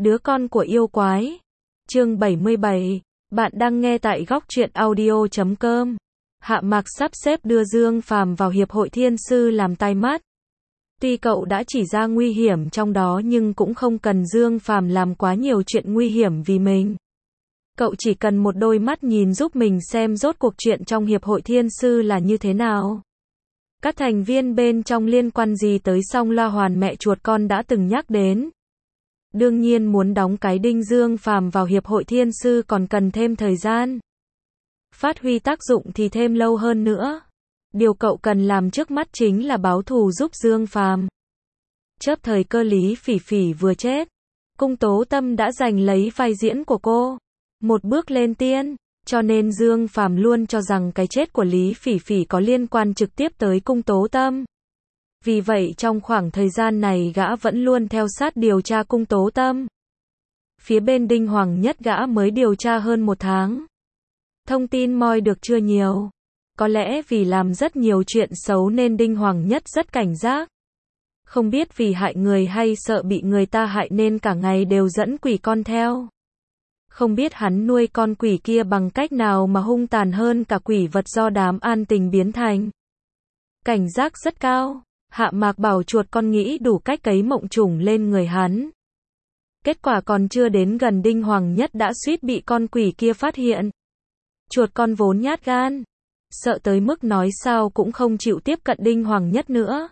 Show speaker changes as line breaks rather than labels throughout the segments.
Đứa con của yêu quái. Chương 77. Bạn đang nghe tại góc truyện audio.com. Hạ Mạc sắp xếp đưa Dương Phàm vào Hiệp hội Thiên Sư làm tai mắt. Tuy cậu đã chỉ ra nguy hiểm trong đó nhưng cũng không cần Dương Phàm làm quá nhiều chuyện nguy hiểm vì mình. Cậu chỉ cần một đôi mắt nhìn giúp mình xem rốt cuộc chuyện trong Hiệp hội Thiên Sư là như thế nào. Các thành viên bên trong liên quan gì tới Song La Hoàn mẹ chuột con đã từng nhắc đến. Đương nhiên muốn đóng cái đinh Dương Phàm vào Hiệp hội Thiên Sư còn cần thêm thời gian. Phát huy tác dụng thì thêm lâu hơn nữa. Điều cậu cần làm trước mắt chính là báo thù giúp Dương Phàm. Chớp thời cơ Lý Phỉ Phỉ vừa chết, Cung Tố Tâm đã giành lấy vai diễn của cô. Một bước lên tiên, cho nên Dương Phàm luôn cho rằng cái chết của Lý Phỉ Phỉ có liên quan trực tiếp tới Cung Tố Tâm. Vì vậy trong khoảng thời gian này gã vẫn luôn theo sát điều tra Cung Tố Tâm. Phía bên Đinh Hoàng Nhất gã mới điều tra hơn 1 tháng. Thông tin moi được chưa nhiều. Có lẽ vì làm rất nhiều chuyện xấu nên Đinh Hoàng Nhất rất cảnh giác. Không biết vì hại người hay sợ bị người ta hại nên cả ngày đều dẫn quỷ con theo. Không biết hắn nuôi con quỷ kia bằng cách nào mà hung tàn hơn cả quỷ vật do đám an tình biến thành. Cảnh giác rất cao. Hạ Mạc bảo chuột con nghĩ đủ cách cấy mộng trùng lên người hắn. Kết quả còn chưa đến gần Đinh Hoàng Nhất đã suýt bị con quỷ kia phát hiện. Chuột con vốn nhát gan, sợ tới mức nói sao cũng không chịu tiếp cận Đinh Hoàng Nhất nữa.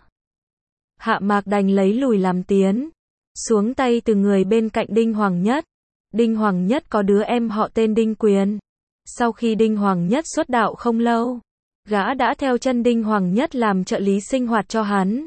Hạ Mạc đành lấy lùi làm tiến, xuống tay từ người bên cạnh Đinh Hoàng Nhất. Đinh Hoàng Nhất có đứa em họ tên Đinh Quyền. Sau khi Đinh Hoàng Nhất xuất đạo không lâu, gã đã theo chân Đinh Hoàng Nhất làm trợ lý sinh hoạt cho hắn.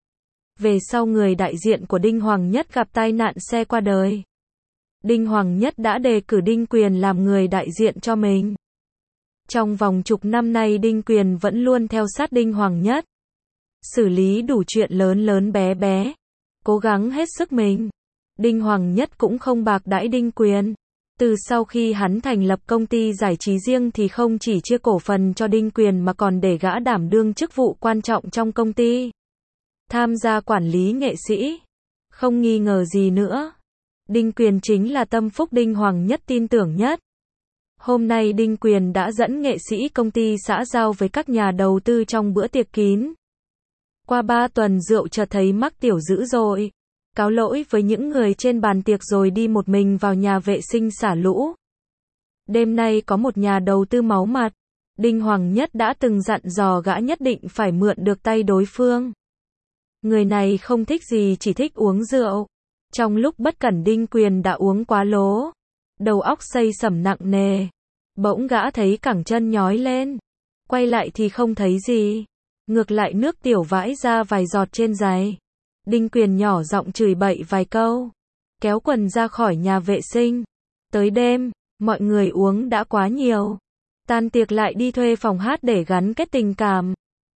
Về sau người đại diện của Đinh Hoàng Nhất gặp tai nạn xe qua đời. Đinh Hoàng Nhất đã đề cử Đinh Quyền làm người đại diện cho mình. Trong vòng chục năm nay Đinh Quyền vẫn luôn theo sát Đinh Hoàng Nhất. Xử lý đủ chuyện lớn lớn bé bé. Cố gắng hết sức mình. Đinh Hoàng Nhất cũng không bạc đãi Đinh Quyền. Từ sau khi hắn thành lập công ty giải trí riêng thì không chỉ chia cổ phần cho Đinh Quyền mà còn để gã đảm đương chức vụ quan trọng trong công ty. Tham gia quản lý nghệ sĩ. Không nghi ngờ gì nữa. Đinh Quyền chính là tâm phúc Đinh Hoàng Nhất tin tưởng nhất. Hôm nay Đinh Quyền đã dẫn nghệ sĩ công ty xã giao với các nhà đầu tư trong bữa tiệc kín. Qua 3 tuần rượu chợt thấy mắc tiểu dữ dội. Cáo lỗi với những người trên bàn tiệc rồi đi một mình vào nhà vệ sinh xả lũ. Đêm nay có một nhà đầu tư máu mặt. Đinh Hoàng Nhất đã từng dặn dò gã nhất định phải mượn được tay đối phương. Người này không thích gì chỉ thích uống rượu. Trong lúc bất cẩn Đinh Quyền đã uống quá lố. Đầu óc xây sẩm nặng nề. Bỗng gã thấy cẳng chân nhói lên. Quay lại thì không thấy gì. Ngược lại nước tiểu vãi ra vài giọt trên giày. Đinh Quyền nhỏ giọng chửi bậy vài câu. Kéo quần ra khỏi nhà vệ sinh. Tới đêm, mọi người uống đã quá nhiều. Tan tiệc lại đi thuê phòng hát để gắn kết tình cảm.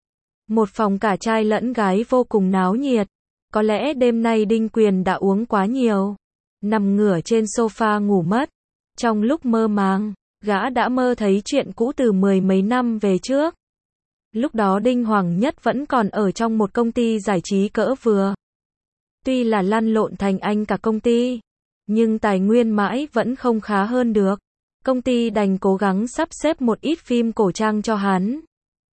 Một phòng cả trai lẫn gái vô cùng náo nhiệt. Có lẽ đêm nay Đinh Quyền đã uống quá nhiều. Nằm ngửa trên sofa ngủ mất. Trong lúc mơ màng, gã đã mơ thấy chuyện cũ từ 10 mấy năm về trước. Lúc đó Đinh Hoàng Nhất vẫn còn ở trong một công ty giải trí cỡ vừa. Tuy là lăn lộn thành anh cả công ty, nhưng tài nguyên mãi vẫn không khá hơn được. Công ty đành cố gắng sắp xếp một ít phim cổ trang cho hắn.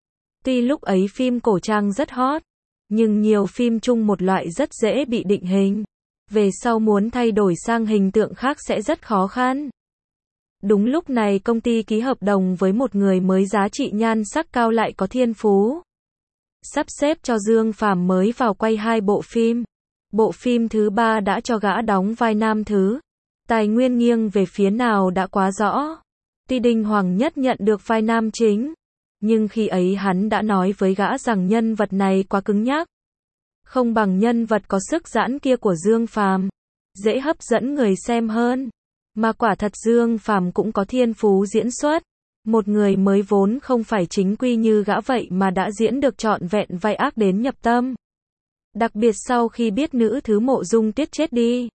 Tuy lúc ấy phim cổ trang rất hot, nhưng nhiều phim chung một loại rất dễ bị định hình. Về sau muốn thay đổi sang hình tượng khác sẽ rất khó khăn. Đúng lúc này công ty ký hợp đồng với một người mới giá trị nhan sắc cao lại có thiên phú. Sắp xếp cho Dương Phàm mới vào quay 2 bộ phim. Bộ phim thứ 3 đã cho gã đóng vai nam thứ. Tài nguyên nghiêng về phía nào đã quá rõ. Tuy Đinh Hoàng Nhất nhận được vai nam chính, nhưng khi ấy hắn đã nói với gã rằng nhân vật này quá cứng nhắc. Không bằng nhân vật có sức giãn kia của Dương Phàm. Dễ hấp dẫn người xem hơn. Mà quả thật Dương Phàm cũng có thiên phú diễn xuất. Một người mới vốn không phải chính quy như gã vậy mà đã diễn được trọn vẹn vai ác đến nhập tâm. Đặc biệt sau khi biết nữ thứ Mộ Dung Tuyết chết đi.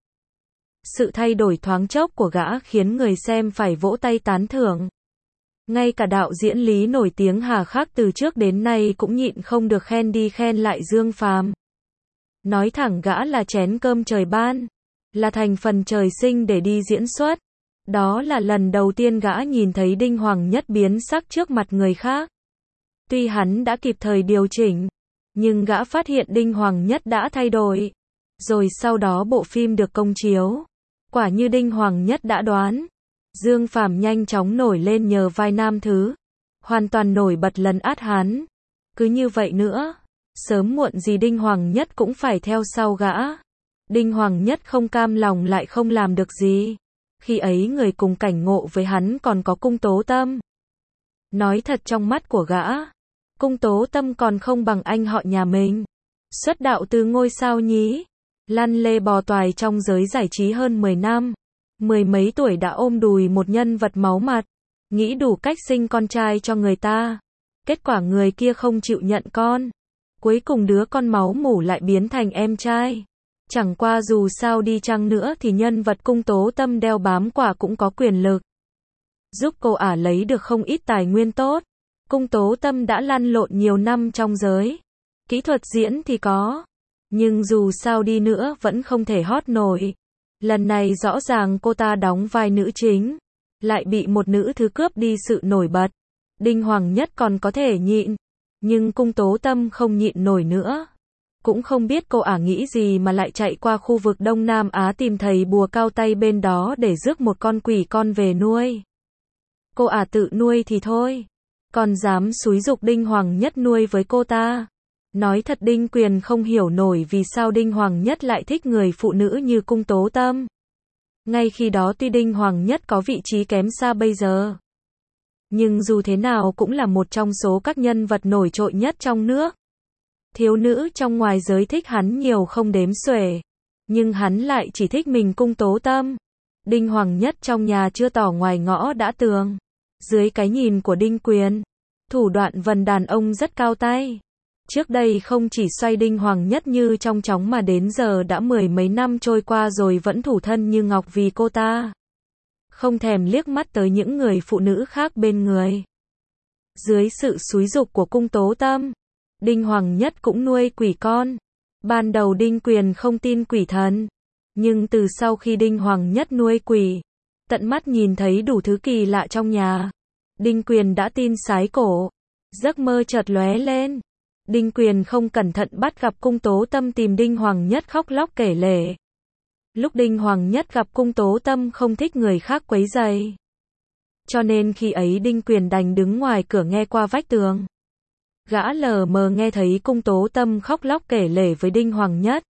Sự thay đổi thoáng chốc của gã khiến người xem phải vỗ tay tán thưởng. Ngay cả đạo diễn Lý nổi tiếng hà khắc từ trước đến nay cũng nhịn không được khen đi khen lại Dương Phàm. Nói thẳng gã là chén cơm trời ban. là thành phần trời sinh để đi diễn xuất. Đó là lần đầu tiên gã nhìn thấy Đinh Hoàng Nhất biến sắc trước mặt người khác. Tuy hắn đã kịp thời điều chỉnh, nhưng gã phát hiện Đinh Hoàng Nhất đã thay đổi. Rồi sau đó bộ phim được công chiếu. Quả như Đinh Hoàng Nhất đã đoán. Dương Phàm nhanh chóng nổi lên nhờ vai nam thứ. Hoàn toàn nổi bật lấn át hắn. Cứ như vậy nữa, sớm muộn gì Đinh Hoàng Nhất cũng phải theo sau gã. Đinh Hoàng Nhất không cam lòng lại không làm được gì. Khi ấy người cùng cảnh ngộ với hắn còn có Cung Tố Tâm. Nói thật trong mắt của gã, Cung Tố Tâm còn không bằng anh họ nhà mình. Xuất đạo từ ngôi sao nhí, lăn lê bò toài trong giới giải trí hơn 10 năm. Mười mấy tuổi đã ôm đùi một nhân vật máu mặt, nghĩ đủ cách sinh con trai cho người ta. Kết quả người kia không chịu nhận con. Cuối cùng đứa con máu mủ lại biến thành em trai. Chẳng qua dù sao đi chăng nữa thì nhân vật Cung Tố Tâm đeo bám quả cũng có quyền lực. Giúp cô ả lấy được không ít tài nguyên tốt. Cung Tố Tâm đã lăn lộn nhiều năm trong giới. Kỹ thuật diễn thì có. Nhưng dù sao đi nữa vẫn không thể hot nổi. Lần này rõ ràng cô ta đóng vai nữ chính. Lại bị một nữ thứ cướp đi sự nổi bật. Đinh Hoàng Nhất còn có thể nhịn. Nhưng Cung Tố Tâm không nhịn nổi nữa. Cũng không biết cô ả nghĩ gì mà lại chạy qua khu vực Đông Nam Á tìm thầy bùa cao tay bên đó để rước một con quỷ con về nuôi. Cô ả tự nuôi thì thôi. Còn dám xúi giục Đinh Hoàng Nhất nuôi với cô ta. Nói thật Đinh Quyền không hiểu nổi vì sao Đinh Hoàng Nhất lại thích người phụ nữ như Cung Tố Tâm. Ngay khi đó tuy Đinh Hoàng Nhất có vị trí kém xa bây giờ. Nhưng dù thế nào cũng là một trong số các nhân vật nổi trội nhất trong nước. Thiếu nữ trong ngoài giới thích hắn nhiều không đếm xuể. Nhưng hắn lại chỉ thích mình Cung Tố Tâm. Đinh Hoàng Nhất trong nhà chưa tỏ ngoài ngõ đã tường. Dưới cái nhìn của Đinh Quyền, thủ đoạn vần đàn ông rất cao tay. Trước đây không chỉ xoay Đinh Hoàng Nhất như trong chóng mà đến giờ đã mười mấy năm trôi qua rồi vẫn thủ thân như ngọc vì cô ta. Không thèm liếc mắt tới những người phụ nữ khác bên người. Dưới sự xúi giục của Cung Tố Tâm, Đinh Hoàng Nhất cũng nuôi quỷ con. Ban đầu Đinh Quyền không tin quỷ thần. Nhưng từ sau khi Đinh Hoàng Nhất nuôi quỷ, tận mắt nhìn thấy đủ thứ kỳ lạ trong nhà, Đinh Quyền đã tin sái cổ. Giấc mơ chợt lóe lên. Đinh Quyền không cẩn thận bắt gặp Cung Tố Tâm tìm Đinh Hoàng Nhất khóc lóc kể lể. Lúc Đinh Hoàng Nhất gặp Cung Tố Tâm không thích người khác quấy rầy. Cho nên khi ấy Đinh Quyền đành đứng ngoài cửa nghe qua vách tường. Gã lờ mờ nghe thấy Cung Tố Tâm khóc lóc kể lể với Đinh Hoàng Nhất.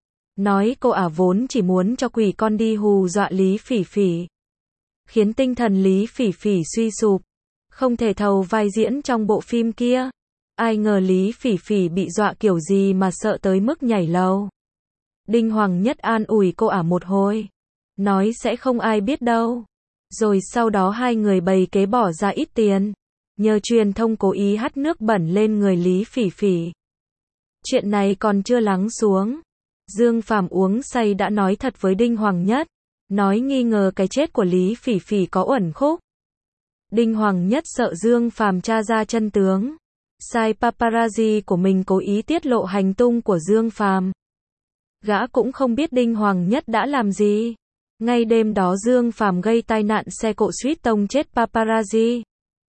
Nói cô ả vốn chỉ muốn cho quỷ con đi hù dọa Lý Phỉ Phỉ. Khiến tinh thần Lý Phỉ Phỉ suy sụp. Không thể thầu vai diễn trong bộ phim kia. Ai ngờ Lý Phỉ Phỉ bị dọa kiểu gì mà sợ tới mức nhảy lầu. Đinh Hoàng Nhất an ủi cô ả một hồi. Nói sẽ không ai biết đâu. Rồi sau đó hai người bày kế bỏ ra ít tiền. Nhờ truyền thông cố ý hắt nước bẩn lên người Lý Phỉ Phỉ. Chuyện này còn chưa lắng xuống. Dương Phàm uống say đã nói thật với Đinh Hoàng Nhất. Nói nghi ngờ cái chết của Lý Phỉ Phỉ có uẩn khúc. Đinh Hoàng Nhất sợ Dương Phàm tra ra chân tướng. Sai paparazzi của mình cố ý tiết lộ hành tung của Dương Phàm. Gã cũng không biết Đinh Hoàng Nhất đã làm gì. Ngay đêm đó Dương Phàm gây tai nạn xe cộ suýt tông chết paparazzi.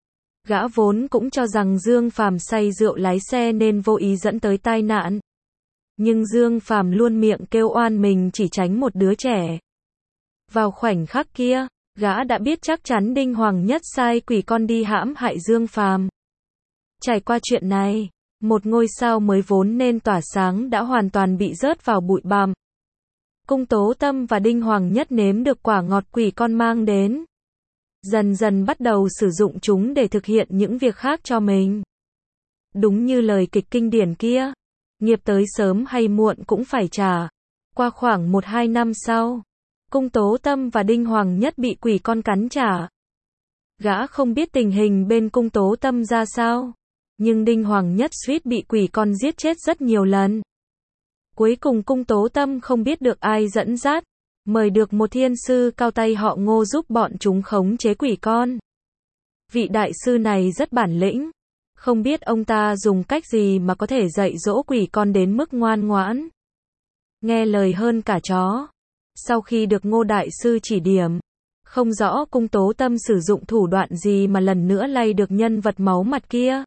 Gã vốn cũng cho rằng Dương Phàm say rượu lái xe nên vô ý dẫn tới tai nạn. Nhưng Dương Phàm luôn miệng kêu oan mình chỉ tránh một đứa trẻ. Vào khoảnh khắc kia, gã đã biết chắc chắn Đinh Hoàng Nhất sai quỷ con đi hãm hại Dương Phàm. Trải qua chuyện này, một ngôi sao mới vốn nên tỏa sáng đã hoàn toàn bị rớt vào bụi bặm. Cung Tố Tâm và Đinh Hoàng Nhất nếm được quả ngọt quỷ con mang đến. Dần dần bắt đầu sử dụng chúng để thực hiện những việc khác cho mình. Đúng như lời kịch kinh điển kia, nghiệp tới sớm hay muộn cũng phải trả. Qua khoảng 1-2 năm sau, Cung Tố Tâm và Đinh Hoàng Nhất bị quỷ con cắn trả. Gã không biết tình hình bên Cung Tố Tâm ra sao, nhưng Đinh Hoàng Nhất suýt bị quỷ con giết chết rất nhiều lần. Cuối cùng Cung Tố Tâm không biết được ai dẫn dắt, mời được một thiên sư cao tay họ Ngô giúp bọn chúng khống chế quỷ con. Vị đại sư này rất bản lĩnh, không biết ông ta dùng cách gì mà có thể dạy dỗ quỷ con đến mức ngoan ngoãn, nghe lời hơn cả chó. Sau khi được Ngô Đại Sư chỉ điểm, không rõ Cung Tố Tâm sử dụng thủ đoạn gì mà lần nữa lay được nhân vật máu mặt kia.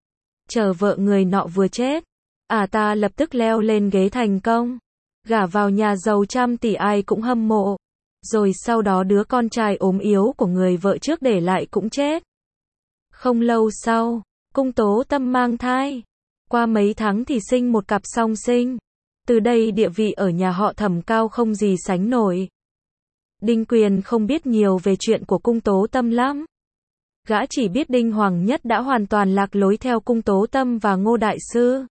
Chờ vợ người nọ vừa chết, ta lập tức leo lên ghế thành công, gả vào nhà giàu trăm tỷ ai cũng hâm mộ. Rồi sau đó đứa con trai ốm yếu của người vợ trước để lại cũng chết. Không lâu sau, Cung Tố Tâm mang thai. Qua mấy tháng thì sinh một cặp song sinh. Từ đây địa vị ở nhà họ Thẩm cao không gì sánh nổi. Đinh Quyền không biết nhiều về chuyện của Cung Tố Tâm lắm. Gã chỉ biết Đinh Hoàng Nhất đã hoàn toàn lạc lối theo Cung Tố Tâm và Ngô Đại Sư.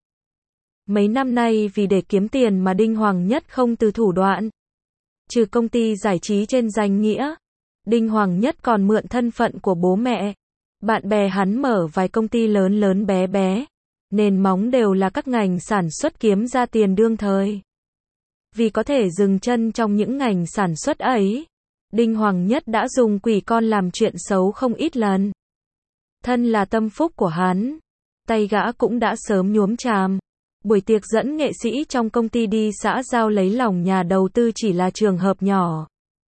Mấy năm nay vì để kiếm tiền mà Đinh Hoàng Nhất không từ thủ đoạn. Trừ công ty giải trí trên danh nghĩa, Đinh Hoàng Nhất còn mượn thân phận của bố mẹ. Bạn bè hắn mở vài công ty lớn lớn bé bé. Nền móng đều là các ngành sản xuất kiếm ra tiền đương thời. Vì có thể dừng chân trong những ngành sản xuất ấy, Đinh Hoàng Nhất đã dùng quỷ con làm chuyện xấu không ít lần. Thân là tâm phúc của hắn, tay gã cũng đã sớm nhuốm chàm. Buổi tiệc dẫn nghệ sĩ trong công ty đi xã giao lấy lòng nhà đầu tư chỉ là trường hợp nhỏ.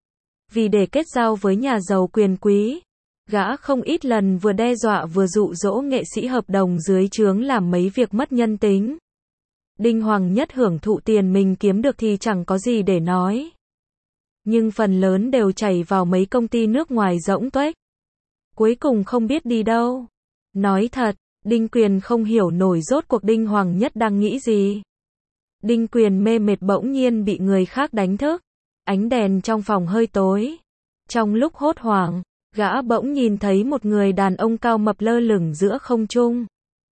Vì để kết giao với nhà giàu quyền quý, gã không ít lần vừa đe dọa vừa dụ dỗ nghệ sĩ hợp đồng dưới trướng làm mấy việc mất nhân tính. Đinh Hoàng Nhất hưởng thụ tiền mình kiếm được thì chẳng có gì để nói. Nhưng phần lớn đều chảy vào mấy công ty nước ngoài rỗng tuếch. Cuối cùng không biết đi đâu. Nói thật, Đinh Quyền không hiểu nổi rốt cuộc Đinh Hoàng Nhất đang nghĩ gì. Đinh Quyền mê mệt bỗng nhiên bị người khác đánh thức. Ánh đèn trong phòng hơi tối. Trong lúc hốt hoảng, gã bỗng nhìn thấy một người đàn ông cao mập lơ lửng giữa không trung.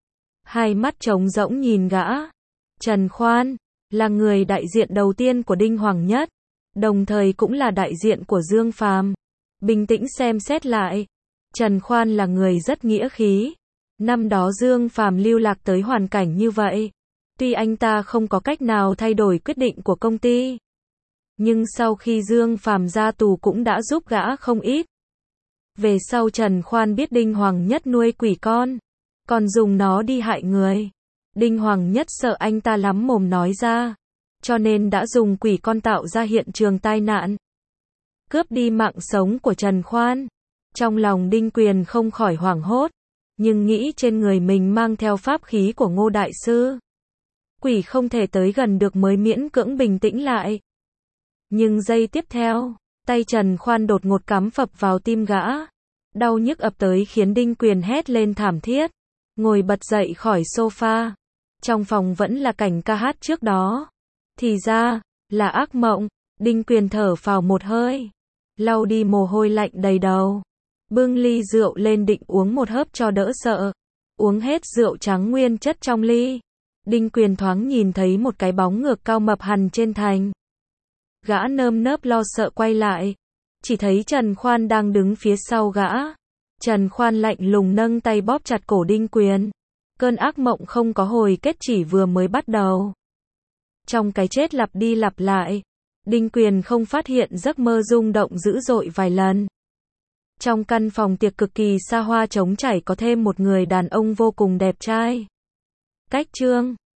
Hai mắt trống rỗng nhìn gã. Trần Khoan, là người đại diện đầu tiên của Đinh Hoàng Nhất, đồng thời cũng là đại diện của Dương Phàm. Bình tĩnh xem xét lại, Trần Khoan là người rất nghĩa khí. Năm đó Dương Phàm lưu lạc tới hoàn cảnh như vậy, tuy anh ta không có cách nào thay đổi quyết định của công ty, nhưng sau khi Dương Phàm ra tù cũng đã giúp gã không ít. Về sau Trần Khoan biết Đinh Hoàng Nhất nuôi quỷ con, còn dùng nó đi hại người. Đinh Hoàng Nhất sợ anh ta lắm mồm nói ra, cho nên đã dùng quỷ con tạo ra hiện trường tai nạn, cướp đi mạng sống của Trần Khoan. Trong lòng Đinh Quyền không khỏi hoảng hốt, nhưng nghĩ trên người mình mang theo pháp khí của Ngô Đại Sư, quỷ không thể tới gần được mới miễn cưỡng bình tĩnh lại. Nhưng giây tiếp theo, tay Trần Khoan đột ngột cắm phập vào tim gã. Đau nhức ập tới khiến Đinh Quyền hét lên thảm thiết, ngồi bật dậy khỏi sofa. Trong phòng vẫn là cảnh ca hát trước đó. Thì ra, là ác mộng. Đinh Quyền thở phào một hơi, lau đi mồ hôi lạnh đầy đầu, bưng ly rượu lên định uống một hớp cho đỡ sợ. Uống hết rượu trắng nguyên chất trong ly, Đinh Quyền thoáng nhìn thấy một cái bóng ngược cao mập hằn trên thành. Gã nơm nớp lo sợ quay lại, chỉ thấy Trần Khoan đang đứng phía sau gã. Trần Khoan lạnh lùng nâng tay bóp chặt cổ Đinh Quyền. Cơn ác mộng không có hồi kết chỉ vừa mới bắt đầu. Trong cái chết lặp đi lặp lại, Đinh Quyền không phát hiện giấc mơ rung động dữ dội vài lần. Trong căn phòng tiệc cực kỳ xa hoa trống trải có thêm một người đàn ông vô cùng đẹp trai. Cách chương